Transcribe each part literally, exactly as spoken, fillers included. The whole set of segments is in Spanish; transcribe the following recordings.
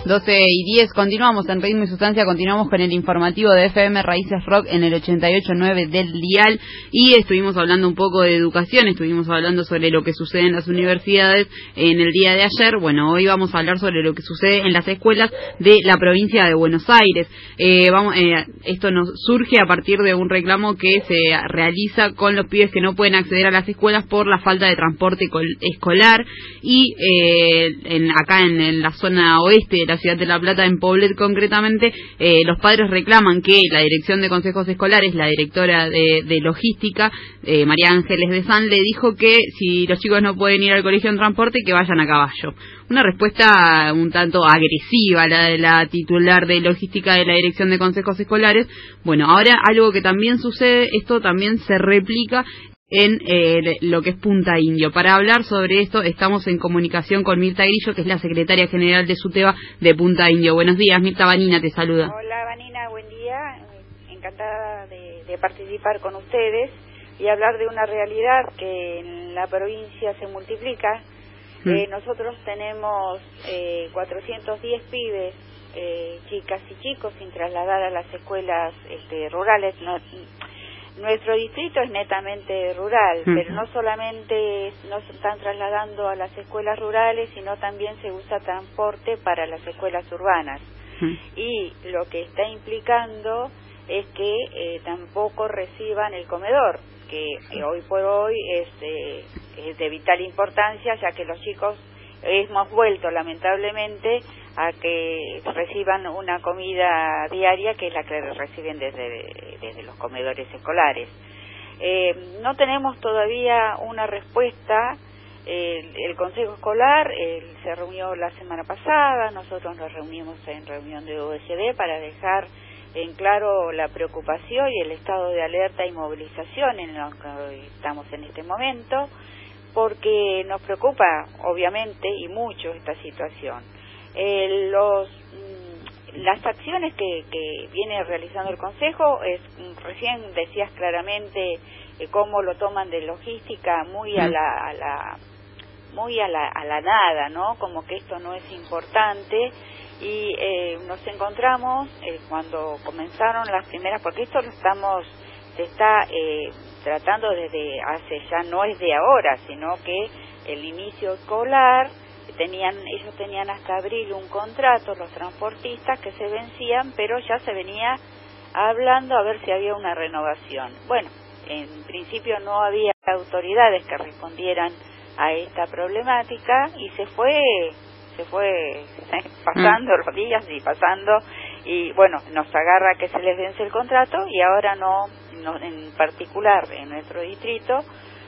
doce y diez, continuamos en Ritmo y Sustancia, continuamos con el informativo de F M Raíces Rock en el ochenta y ocho punto nueve del dial, y estuvimos hablando un poco de educación, estuvimos hablando sobre lo que sucede en las universidades en el día de ayer. Bueno, hoy vamos a hablar sobre lo que sucede en las escuelas de la provincia de Buenos Aires. Eh, vamos, eh, esto nos surge a partir de un reclamo que se realiza con los pibes que no pueden acceder a las escuelas por la falta de transporte escolar, y eh, en, acá en, en la zona oeste de la ciudad de La Plata, en Poblet concretamente, eh, los padres reclaman que la Dirección de Consejos Escolares, la directora de, de logística, eh, María Ángeles de San, le dijo que si los chicos no pueden ir al colegio en transporte, que vayan a caballo. Una respuesta un tanto agresiva la de la titular de logística de la Dirección de Consejos Escolares. Bueno, ahora algo que también sucede, esto también se replica en eh, lo que es Punta Indio. Para hablar sobre esto estamos en comunicación con Mirta Grillo, que es la secretaria general de SUTEBA de Punta Indio. Buenos días, Mirta. Vanina te saluda. Hola, Vanina, buen día. Encantada de, de participar con ustedes y hablar de una realidad que en la provincia se multiplica. Mm. Eh, nosotros tenemos eh, cuatrocientos diez pibes, eh, chicas y chicos, sin trasladar a las escuelas este, rurales. No, Nuestro distrito es netamente rural, uh-huh. pero no solamente nos están trasladando a las escuelas rurales, sino también se usa transporte para las escuelas urbanas. Uh-huh. Y lo que está implicando es que eh, tampoco reciban el comedor, que eh, hoy por hoy es, eh, es de vital importancia, ya que los chicos hemos vuelto lamentablemente a que reciban una comida diaria, que es la que reciben desde, desde los comedores escolares. Eh, no tenemos todavía una respuesta. El, el Consejo Escolar eh, se reunió la semana pasada, nosotros nos reunimos en reunión de U S D para dejar en claro la preocupación y el estado de alerta y movilización en lo que estamos en este momento, porque nos preocupa obviamente y mucho esta situación. Eh, los mm, las acciones que, que viene realizando el Consejo, es recién decías claramente eh, cómo lo toman de logística muy a la, a la muy a la, a la nada, ¿no? Como que esto no es importante, y eh, nos encontramos eh, cuando comenzaron las primeras, porque esto lo estamos se está eh, tratando desde hace, ya no es de ahora, sino que el inicio escolar, tenían ellos tenían hasta abril un contrato, los transportistas, que se vencían, pero ya se venía hablando a ver si había una renovación. Bueno, en principio no había autoridades que respondieran a esta problemática, y se fue se fue pasando los días y pasando, y bueno, nos agarra que se les vence el contrato, y ahora no, no en particular en nuestro distrito.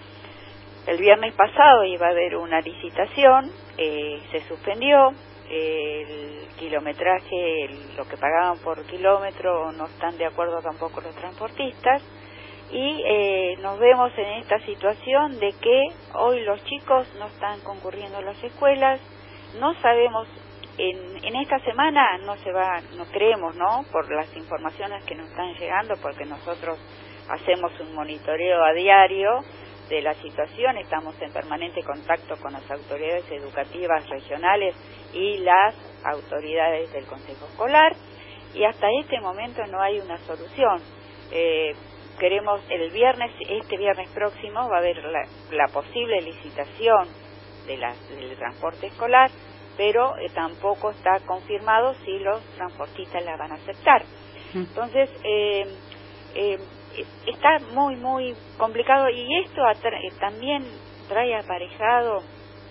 El viernes pasado iba a haber una licitación, eh, se suspendió, eh, el kilometraje, el, lo que pagaban por kilómetro, no están de acuerdo tampoco los transportistas, y eh, nos vemos en esta situación de que hoy los chicos no están concurriendo a las escuelas. No sabemos, en, en esta semana no se va, no creemos, ¿no?, por las informaciones que nos están llegando, porque nosotros hacemos un monitoreo a diario de la situación, estamos en permanente contacto con las autoridades educativas regionales y las autoridades del Consejo Escolar, y hasta este momento no hay una solución. Eh, queremos el viernes, este viernes próximo va a haber la, la posible licitación de la, del transporte escolar, pero eh, tampoco está confirmado si los transportistas la van a aceptar. Entonces, eh, eh, está muy, muy complicado, y esto atra eh, también trae aparejado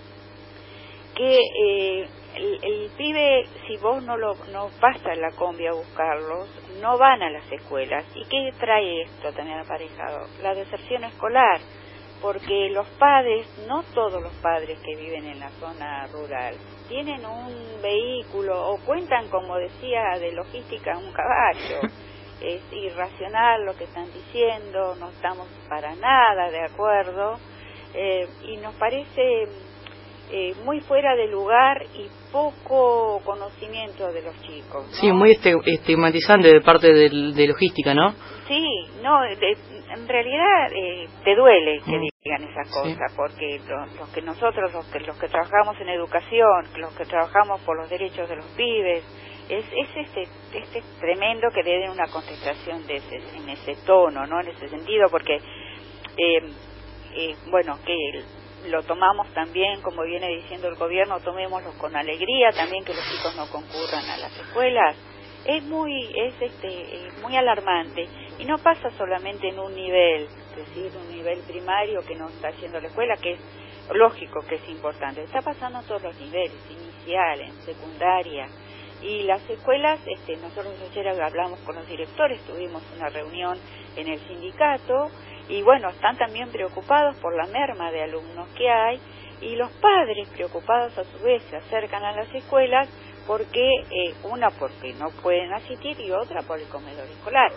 que eh, el, el pibe, si vos no lo no vas a la combi a buscarlos, no van a las escuelas. ¿Y qué trae esto también aparejado? La deserción escolar, porque los padres, no todos los padres que viven en la zona rural, tienen un vehículo o cuentan, como decía, de logística, un caballo. Es irracional lo que están diciendo, no estamos para nada de acuerdo, eh, y nos parece eh, muy fuera de lugar y poco conocimiento de los chicos, ¿no? Sí, muy este, estigmatizante de parte de, de logística, ¿no? Sí, no, de, en realidad eh, te duele que digan esas cosas, sí. Porque los, los que nosotros, los que, los que trabajamos en educación, los que trabajamos por los derechos de los pibes, es, es este, este tremendo que le den una contestación de ese, en ese tono, ¿no? En ese sentido, porque, eh, eh, bueno, que lo tomamos también, como viene diciendo el gobierno, tomémoslo con alegría, también que los chicos no concurran a las escuelas. Es muy es este muy alarmante y no pasa solamente en un nivel, es decir, un nivel primario que no está haciendo la escuela, que es lógico que es importante, está pasando en todos los niveles, inicial, en secundaria, y las escuelas, este, nosotros ayer hablamos con los directores, tuvimos una reunión en el sindicato y bueno, están también preocupados por la merma de alumnos que hay y los padres preocupados a su vez se acercan a las escuelas porque eh, una porque no pueden asistir y otra por el comedor escolar.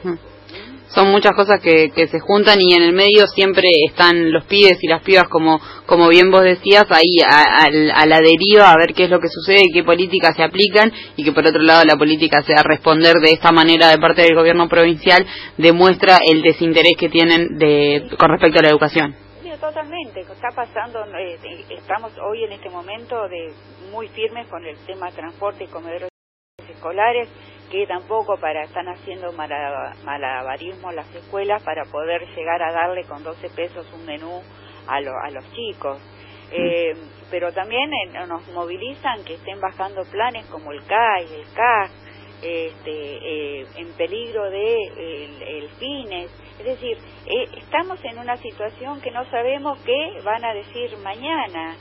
Son muchas cosas que, que se juntan y en el medio siempre están los pibes y las pibas, como como bien vos decías, ahí a, a, a la deriva a ver qué es lo que sucede y qué políticas se aplican, y que por otro lado la política sea responder de esta manera de parte del gobierno provincial, demuestra el desinterés que tienen de con respecto a la educación. Totalmente, está pasando, eh, estamos hoy en este momento de muy firmes con el tema de transporte y comedores escolares, que tampoco para están haciendo malabarismo las escuelas para poder llegar a darle con doce pesos un menú a, lo, a los chicos. Eh, pero también eh, nos movilizan que estén bajando planes como el C A I, el C A C, este, eh, en peligro de el, el fines. Es decir, eh, estamos en una situación que no sabemos qué van a decir mañana.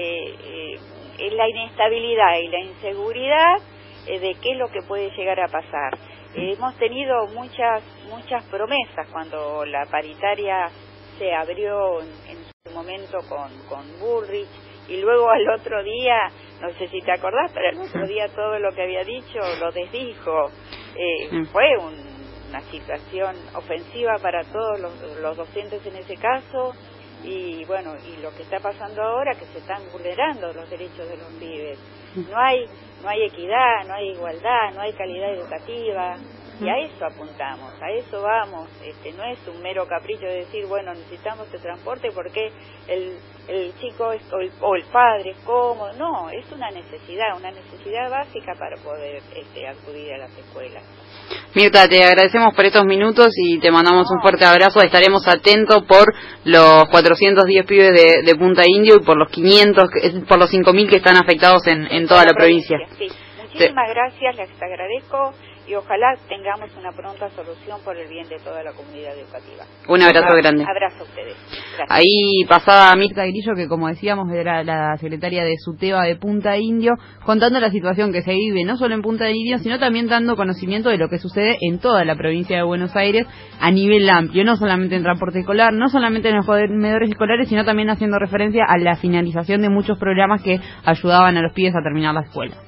Eh, eh, la inestabilidad y la inseguridad eh, de qué es lo que puede llegar a pasar. Eh, hemos tenido muchas muchas promesas cuando la paritaria se abrió en, en su momento con, con Bullrich, y luego al otro día, no sé si te acordás, pero al otro día todo lo que había dicho lo desdijo. Eh, fue un una situación ofensiva para todos los, los docentes en ese caso, y bueno, y lo que está pasando ahora, que se están vulnerando los derechos de los pibes. No hay no hay equidad, no hay igualdad, no hay calidad educativa, y a eso apuntamos, a eso vamos. Este, no es un mero capricho de decir, bueno, necesitamos el transporte porque el, el chico es, o, el, o el padre es cómodo. No, es una necesidad, una necesidad básica para poder este, acudir a las escuelas. Mirta, te agradecemos por estos minutos y te mandamos un fuerte abrazo. Estaremos atentos por los cuatrocientos diez pibes de, de Punta Indio y por los quinientos, por los cinco mil que están afectados en, en toda la provincia. Sí. Muchísimas gracias, les agradezco y ojalá tengamos una pronta solución por el bien de toda la comunidad educativa. Un abrazo grande. Abrazo a ustedes. Gracias. Ahí pasaba Mirta Grillo, que como decíamos era la secretaria de SUTEBA de Punta Indio, contando la situación que se vive no solo en Punta Indio, sino también dando conocimiento de lo que sucede en toda la provincia de Buenos Aires a nivel amplio, no solamente en transporte escolar, no solamente en los comedores escolares, sino también haciendo referencia a la finalización de muchos programas que ayudaban a los pibes a terminar la escuela.